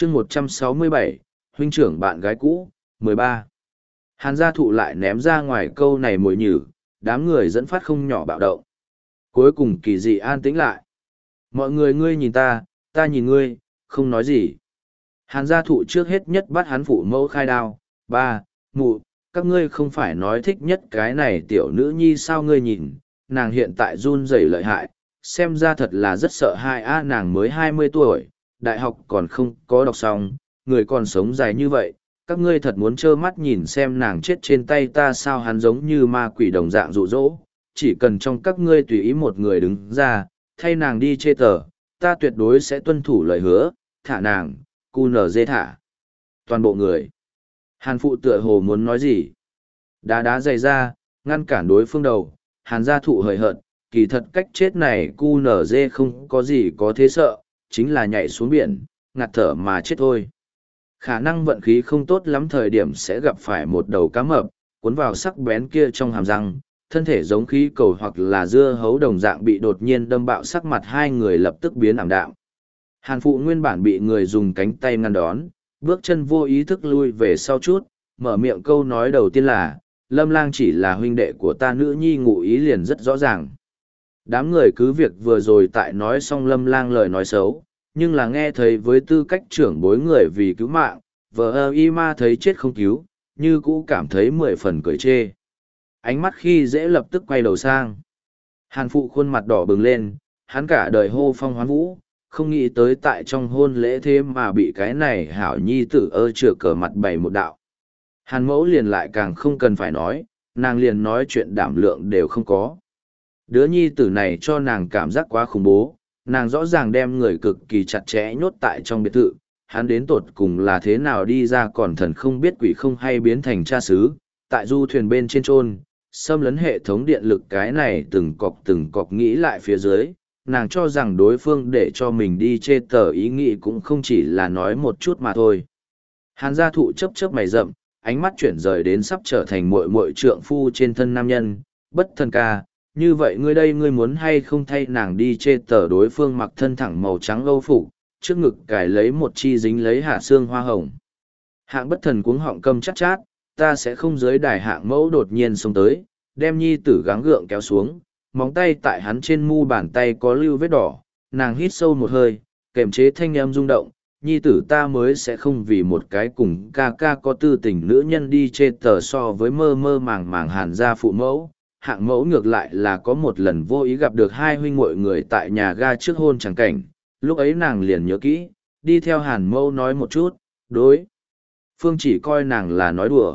chương 167, huynh trưởng bạn gái cũ, 13. Hàn gia thụ lại ném ra ngoài câu này mồi nhử, đám người dẫn phát không nhỏ bạo động. Cuối cùng kỳ dị an tĩnh lại. Mọi người ngươi nhìn ta nhìn ngươi, không nói gì. Hàn gia thụ trước hết nhất bắt hắn phụ mẫu khai đao. Ba, mụ, các ngươi không phải nói thích nhất cái này tiểu nữ nhi sao ngươi nhìn, nàng hiện tại run rẩy lợi hại, xem ra thật là rất sợ hãi a, nàng mới 20 tuổi, đại học còn không có đọc xong, người còn sống dài như vậy, các ngươi thật muốn trơ mắt nhìn xem nàng chết trên tay ta sao, hắn giống như ma quỷ đồng dạng dụ dỗ, chỉ cần trong các ngươi tùy ý một người đứng ra, thay nàng đi chê tờ, ta tuyệt đối sẽ tuân thủ lời hứa, thả nàng, cu nở dê thả. Toàn bộ người. Hàn phụ tựa hồ muốn nói gì? Đá dày ra, ngăn cản đối phương đầu, hàn gia thụ hời hợt, kỳ thật cách chết này cu nở dê không có gì có thế sợ, chính là nhảy xuống biển, ngạt thở mà chết thôi. Khả năng vận khí không tốt lắm thời điểm sẽ gặp phải một đầu cá mập, cuốn vào sắc bén kia trong hàm răng, thân thể giống khí cầu hoặc là dưa hấu đồng dạng bị đột nhiên đâm bạo, sắc mặt hai người lập tức biến ảm đạm. Hàn phụ nguyên bản bị người dùng cánh tay ngăn đón, bước chân vô ý thức lui về sau chút, mở miệng câu nói đầu tiên là, Lâm Lang chỉ là huynh đệ của ta, nữ nhi ngụ ý liền rất rõ ràng. Đám người cứ việc vừa rồi tại nói xong Lâm Lang lời nói xấu, nhưng là nghe thấy với tư cách trưởng bối người vì cứu mạng, vợ y ma thấy chết không cứu, như cũ cảm thấy 10 phần cười chê. Ánh mắt khi dễ lập tức quay đầu sang. Hàn phụ khuôn mặt đỏ bừng lên, hắn cả đời hô phong hoán vũ, không nghĩ tới tại trong hôn lễ thế mà bị cái này hảo nhi tử chừa cờ mặt bày một đạo. Hàn mẫu liền lại càng không cần phải nói, nàng liền nói chuyện đảm lượng đều không có. Đứa nhi tử này cho nàng cảm giác quá khủng bố, nàng rõ ràng đem người cực kỳ chặt chẽ nhốt tại trong biệt thự, hắn đến tột cùng là thế nào đi ra còn thần không biết quỷ không hay biến thành cha xứ, tại du thuyền bên trên trôn, xâm lấn hệ thống điện lực cái này từng cọc nghĩ lại phía dưới, nàng cho rằng đối phương để cho mình đi chê tờ ý nghĩ cũng không chỉ là nói một chút mà thôi. Hàn gia thụ chớp chớp mày rậm, ánh mắt chuyển rời đến sắp trở thành muội muội trượng phu trên thân nam nhân, bất thần ca, như vậy ngươi đây ngươi muốn hay không thay nàng đi chê tờ, đối phương mặc thân thẳng màu trắng âu phục, trước ngực cài lấy một chi dính lấy hạ xương hoa hồng. Hạng bất thần cuống họng câm chát chát, ta sẽ không dưới đài hạng mẫu đột nhiên xông tới, đem nhi tử gắng gượng kéo xuống, móng tay tại hắn trên mu bàn tay có lưu vết đỏ, nàng hít sâu một hơi, kềm chế thanh âm rung động, nhi tử ta mới sẽ không vì một cái cùng ca ca có tư tình nữ nhân đi chê tờ. So với mơ mơ màng màng Hàn gia phụ mẫu, hạng mẫu ngược lại là có một lần vô ý gặp được hai huynh muội người tại nhà ga trước hôn chẳng cảnh, lúc ấy nàng liền nhớ kỹ, đi theo Hàn mẫu nói một chút, đối phương chỉ coi nàng là nói đùa.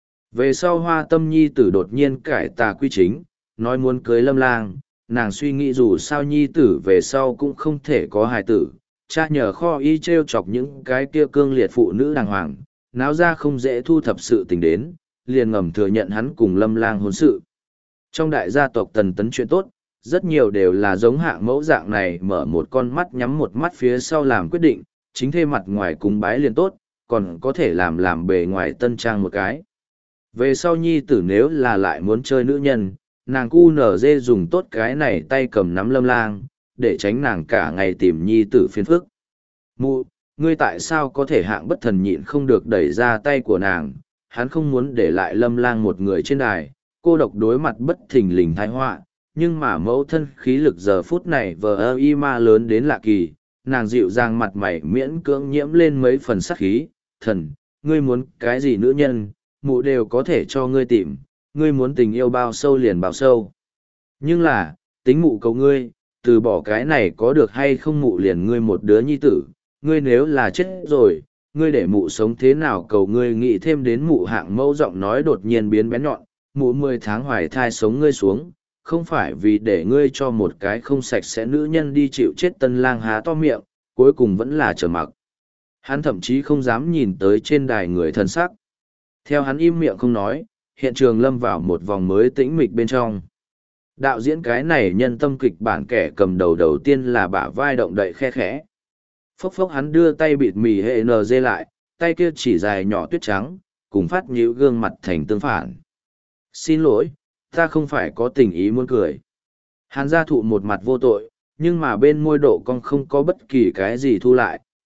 Về sau Hoa Tâm nhi tử đột nhiên cải tà quy chính, nói muốn cưới Lâm Lang, nàng suy nghĩ dù sao nhi tử về sau cũng không thể có hài tử, cha nhờ kho y treo chọc những cái kia cương liệt phụ nữ đàng hoàng, náo ra không dễ thu thập sự tình đến, liền ngầm thừa nhận hắn cùng Lâm Lang hôn sự. Trong đại gia tộc Tần Tấn chuyện tốt, rất nhiều đều là giống hạng mẫu dạng này mở một con mắt nhắm một mắt phía sau làm quyết định, chính thê mặt ngoài cúng bái liền tốt, còn có thể làm bề ngoài tân trang một cái. Về sau nhi tử nếu là lại muốn chơi nữ nhân, nàng cu nở dê dùng tốt cái này tay cầm nắm Lâm Lang, để tránh nàng cả ngày tìm nhi tử phiền phức. Mụ, ngươi tại sao có thể hạng bất thần nhịn không được đẩy ra tay của nàng, hắn không muốn để lại Lâm Lang một người trên đài, cô độc đối mặt bất thình lình tai họa, nhưng mà mẫu thân khí lực giờ phút này vờ y ma lớn đến lạ kỳ, nàng dịu dàng mặt mày miễn cưỡng nhiễm lên mấy phần sắc khí, thần, ngươi muốn cái gì nữ nhân, mụ đều có thể cho ngươi tìm, ngươi muốn tình yêu bao sâu liền bao sâu. Nhưng là, tính mụ cầu ngươi, từ bỏ cái này có được hay không mụ liền ngươi một đứa nhi tử, ngươi nếu là chết rồi, ngươi để mụ sống thế nào cầu ngươi nghĩ thêm đến mụ hạng mẫu giọng nói đột nhiên biến bén nhọn, mụ 10 tháng hoài thai sống ngươi xuống, không phải vì để ngươi cho một cái không sạch sẽ nữ nhân đi chịu chết. Tân Lang há to miệng, cuối cùng vẫn là trở mặc. Hắn thậm chí không dám nhìn tới trên đài người thân sắc. Theo hắn im miệng không nói, hiện trường lâm vào một vòng mới tĩnh mịch bên trong. Đạo diễn cái này nhân tâm kịch bản kẻ cầm đầu đầu tiên là bả vai động đậy khe khẽ. Phốc phốc hắn đưa tay bịt mì hệ NG lại, tay kia chỉ dài nhỏ tuyết trắng, cùng phát nhíu gương mặt thành tương phản. Xin lỗi, ta không phải có tình ý muốn cười. Hàn gia thụ một mặt vô tội, nhưng mà bên môi độ cong không có bất kỳ cái gì thu lại,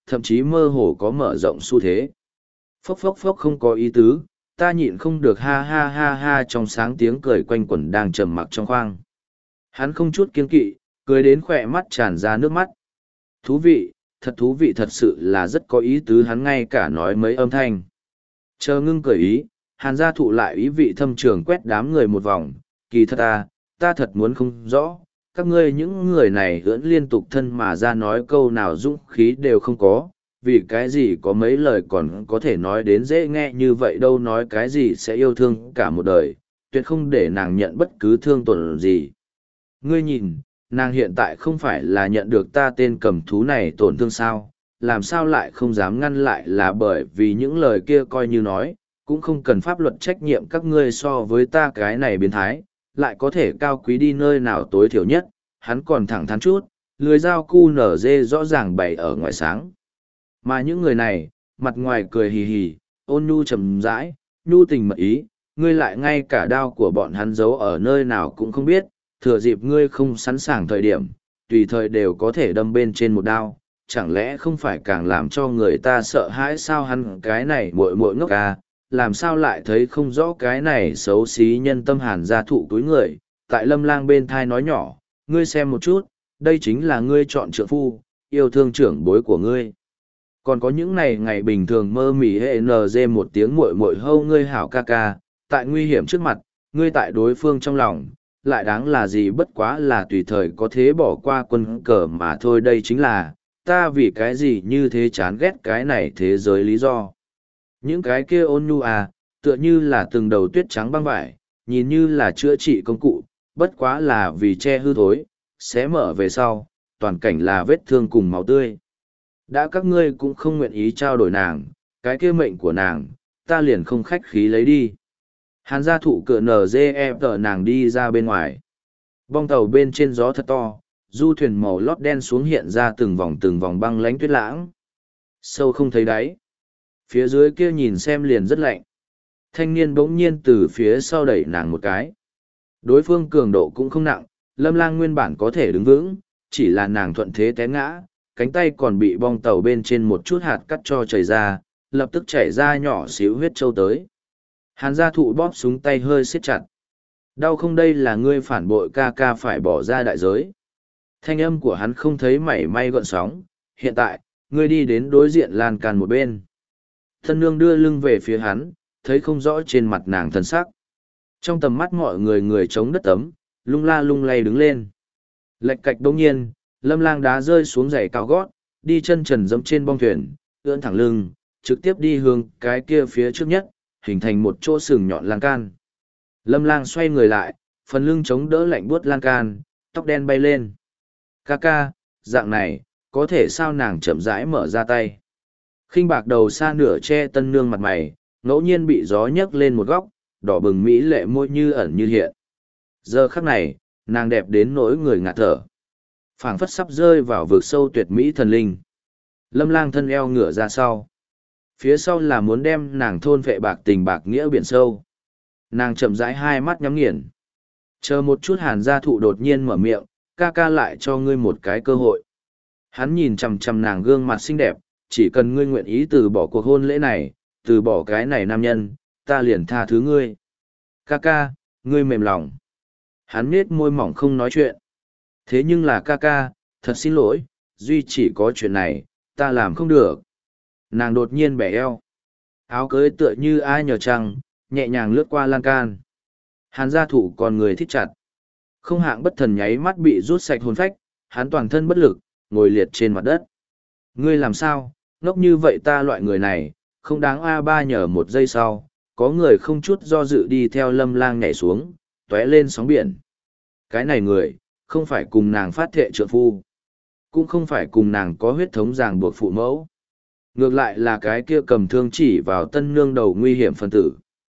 thậm chí mơ hồ có mở rộng xu thế. Phốc phốc phốc không có ý tứ, ta nhịn không được ha ha ha ha trong sáng tiếng cười quanh quẩn đang trầm mặc trong khoang. Hắn không chút kiêng kỵ, cười đến khỏe mắt tràn ra nước mắt. Thú vị, thật sự là rất có ý tứ, hắn ngay cả nói mấy âm thanh. Chờ ngưng cười ý, Hàn Gia Thụ lại ý vị thâm trường quét đám người một vòng, kỳ thật ta thật muốn không rõ, các ngươi những người này ưỡn liên tục thân mà ra nói câu nào dũng khí đều không có, vì cái gì có mấy lời còn có thể nói đến dễ nghe như vậy đâu, nói cái gì sẽ yêu thương cả một đời, tuyệt không để nàng nhận bất cứ thương tổn gì. Ngươi nhìn, nàng hiện tại không phải là nhận được ta tên cầm thú này tổn thương sao, làm sao lại không dám ngăn lại, là bởi vì những lời kia coi như nói, cũng không cần pháp luật trách nhiệm các ngươi so với ta cái này biến thái, lại có thể cao quý đi nơi nào tối thiểu nhất, hắn còn thẳng thắn chút, lưới dao cu nở dê rõ ràng bày ở ngoài sáng. Mà những người này, mặt ngoài cười hì hì, ôn nhu trầm rãi, nhu tình mật ý, ngươi lại ngay cả đao của bọn hắn giấu ở nơi nào cũng không biết, thừa dịp ngươi không sẵn sàng thời điểm, tùy thời đều có thể đâm bên trên một đao, chẳng lẽ không phải càng làm cho người ta sợ hãi sao? Hắn cái này muội muội ngốc làm sao lại thấy không rõ cái này xấu xí nhân tâm. Hàn Gia Thụ túi người, tại Lâm Lang bên thai nói nhỏ, ngươi xem một chút, đây chính là ngươi chọn trượng phu, yêu thương trưởng bối của ngươi. Còn có những ngày bình thường mơ mỉ hệ nz một tiếng muội muội hâu ngươi hảo ca ca, tại nguy hiểm trước mặt, ngươi tại đối phương trong lòng, lại đáng là gì, bất quá là tùy thời có thế bỏ qua quân cờ mà thôi. Đây chính là, ta vì cái gì như thế chán ghét cái này thế giới lý do. Những cái kia ôn nhu tựa như là từng đầu tuyết trắng băng vải, nhìn như là chữa trị công cụ, bất quá là vì che hư thối, xé mở về sau, toàn cảnh là vết thương cùng máu tươi. Đã các ngươi cũng không nguyện ý trao đổi nàng, cái kia mệnh của nàng, ta liền không khách khí lấy đi. Hàn Gia Thụ cựa NGF nàng đi ra bên ngoài. Bong tàu bên trên gió thật to, du thuyền màu lót đen xuống hiện ra từng vòng băng lánh tuyết lãng. Sâu không thấy đáy. Phía dưới kia nhìn xem liền rất lạnh. Thanh niên bỗng nhiên từ phía sau đẩy nàng một cái. Đối phương cường độ cũng không nặng, Lâm Lang nguyên bản có thể đứng vững, chỉ là nàng thuận thế té ngã, cánh tay còn bị bong tàu bên trên một chút hạt cắt cho chảy ra, lập tức chảy ra nhỏ xíu huyết trâu tới. Hàn Gia Thụ bóp súng tay hơi siết chặt. Đau không, đây là ngươi phản bội ca ca phải bỏ ra đại giới. Thanh âm của hắn không thấy mảy may gợn sóng, hiện tại, ngươi đi đến đối diện lan can một bên. Thân nương đưa lưng về phía hắn, thấy không rõ trên mặt nàng thần sắc. Trong tầm mắt mọi người chống đất tấm, lung la lung lay đứng lên. Lệch cạch đông nhiên, Lâm Lang đá rơi xuống giày cao gót, đi chân trần dẫm trên bong thuyền, ưỡn thẳng lưng, trực tiếp đi hướng cái kia phía trước nhất, hình thành một chỗ sừng nhọn lan can. Lâm Lang xoay người lại, phần lưng chống đỡ lạnh buốt lan can, tóc đen bay lên. Ca ca, dạng này, có thể sao? Nàng chậm rãi mở ra tay. Khinh bạc đầu xa nửa che tân nương mặt mày, ngẫu nhiên bị gió nhấc lên một góc, đỏ bừng mỹ lệ môi như ẩn như hiện. Giờ khắc này, nàng đẹp đến nỗi người ngạt thở. Phảng phất sắp rơi vào vực sâu tuyệt mỹ thần linh. Lâm Lang thân eo ngửa ra sau. Phía sau là muốn đem nàng thôn vệ bạc tình bạc nghĩa biển sâu. Nàng chậm rãi hai mắt nhắm nghiền. Chờ một chút. Hàn Gia Thụ đột nhiên mở miệng, ca ca lại cho ngươi một cái cơ hội. Hắn nhìn chằm chằm nàng gương mặt xinh đẹp, chỉ cần ngươi nguyện ý từ bỏ cuộc hôn lễ này, từ bỏ cái này nam nhân, ta liền tha thứ ngươi. Ca ca, ngươi mềm lòng. Hắn nết môi mỏng không nói chuyện. Thế nhưng là ca ca, thật xin lỗi, duy chỉ có chuyện này, ta làm không được. Nàng đột nhiên bẻ eo. Áo cưới tựa như ai nhờ trăng, nhẹ nhàng lướt qua lan can. Hàn Gia Thụ còn người thích chặt. Không hạng bất thần nháy mắt bị rút sạch hồn phách, hắn toàn thân bất lực, ngồi liệt trên mặt đất. Ngươi làm sao, ngốc như vậy? Ta loại người này, không đáng A3. Nhờ một giây sau, có người không chút do dự đi theo Lâm Lang nhảy xuống, tóe lên sóng biển. Cái này người, không phải cùng nàng phát thệ trượng phu, cũng không phải cùng nàng có huyết thống ràng buộc phụ mẫu. Ngược lại là cái kia cầm thương chỉ vào tân nương đầu nguy hiểm phân tử.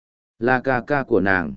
Là ca ca của nàng.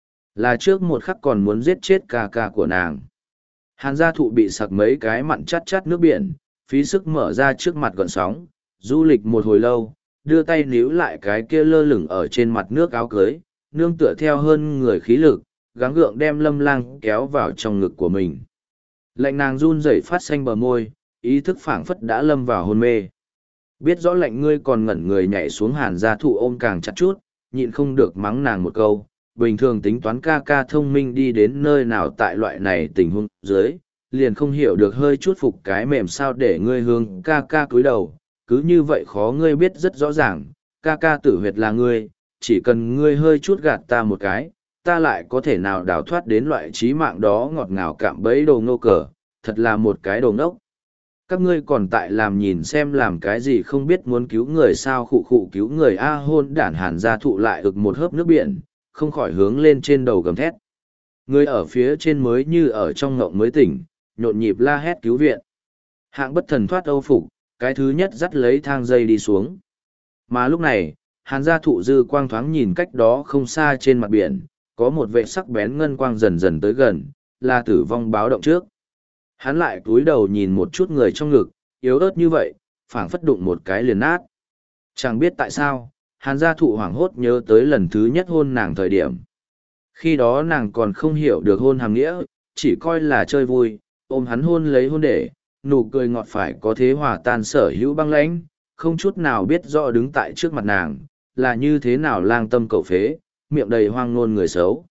Là trước một khắc còn muốn giết chết ca ca của nàng. Hàn Gia Thụ bị sặc mấy cái mặn chát chát nước biển, phí sức mở ra trước mặt gọn sóng, du lịch một hồi lâu, đưa tay níu lại cái kia lơ lửng ở trên mặt nước áo cưới, nương tựa theo hơn người khí lực, gắng gượng đem Lâm Lang kéo vào trong ngực của mình. Lạnh nàng run rẩy phát xanh bờ môi, ý thức phảng phất đã lâm vào hôn mê. Biết rõ lệnh ngươi còn ngẩn người nhảy xuống Hàn Gia Thụ ôm càng chặt chút, nhịn không được mắng nàng một câu. Bình thường tính toán ca ca thông minh đi đến nơi nào tại loại này tình huống dưới, liền không hiểu được hơi chút phục cái mềm sao để ngươi hướng ca ca cúi đầu, cứ như vậy khó ngươi biết rất rõ ràng, ca ca tử huyệt là ngươi, chỉ cần ngươi hơi chút gạt ta một cái, ta lại có thể nào đào thoát đến loại trí mạng đó ngọt ngào cạm bẫy đồ ngô cờ, thật là một cái đồ ngốc. Các ngươi còn tại làm nhìn xem làm cái gì không biết muốn cứu người sao khụ khụ cứu người a hôn đản Hàn Gia Thụ lại ực một hớp nước biển, không khỏi hướng lên trên đầu gầm thét. Người ở phía trên mới như ở trong ngộng mới tỉnh, nhộn nhịp la hét cứu viện. Hạng bất thần thoát âu phục, cái thứ nhất dắt lấy thang dây đi xuống. Mà lúc này, Hàn Gia Thụ dư quang thoáng nhìn cách đó không xa trên mặt biển, có một vệ sắc bén ngân quang dần dần tới gần, là tử vong báo động trước. Hắn lại cúi đầu nhìn một chút người trong ngực, yếu ớt như vậy, phảng phất đụng một cái liền nát. Chẳng biết tại sao, Hàn Gia Thụ hoảng hốt nhớ tới lần thứ nhất hôn nàng thời điểm. Khi đó nàng còn không hiểu được hôn hàm nghĩa, chỉ coi là chơi vui, ôm hắn hôn lấy hôn để, nụ cười ngọt phải có thế hòa tan sở hữu băng lãnh, không chút nào biết rõ đứng tại trước mặt nàng, là như thế nào lang tâm cầu phế, miệng đầy hoang ngôn người xấu.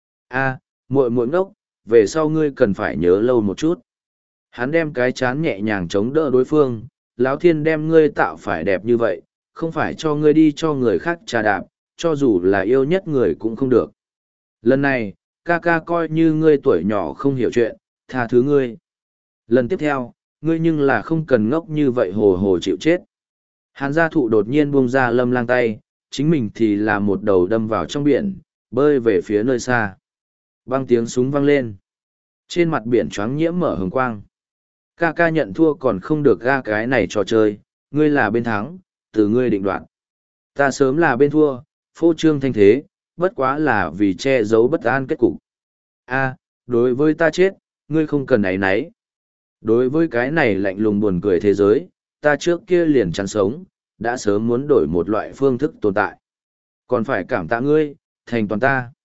A, muội muội ngốc, về sau ngươi cần phải nhớ lâu một chút. Hắn đem cái chán nhẹ nhàng chống đỡ đối phương, lão thiên đem ngươi tạo phải đẹp như vậy, không phải cho ngươi đi cho người khác trà đạp, cho dù là yêu nhất người cũng không được. Lần này, ca ca coi như ngươi tuổi nhỏ không hiểu chuyện, tha thứ ngươi. Lần tiếp theo, ngươi nhưng là không cần ngốc như vậy hồ hồ chịu chết. Hàn Gia Thụ đột nhiên buông ra Lâm Lang tay, chính mình thì là một đầu đâm vào trong biển, bơi về phía nơi xa. Băng tiếng súng vang lên. Trên mặt biển choáng nhiễm mở hồng quang. Ca ca nhận thua còn không được ga cái này trò chơi, ngươi là bên thắng, từ ngươi định đoạt. Ta sớm là bên thua, phô trương thanh thế, bất quá là vì che giấu bất an kết cục. A, đối với ta chết, ngươi không cần áy náy. Đối với cái này lạnh lùng buồn cười thế giới, ta trước kia liền chán sống, đã sớm muốn đổi một loại phương thức tồn tại. Còn phải cảm tạ ngươi, thành toàn ta.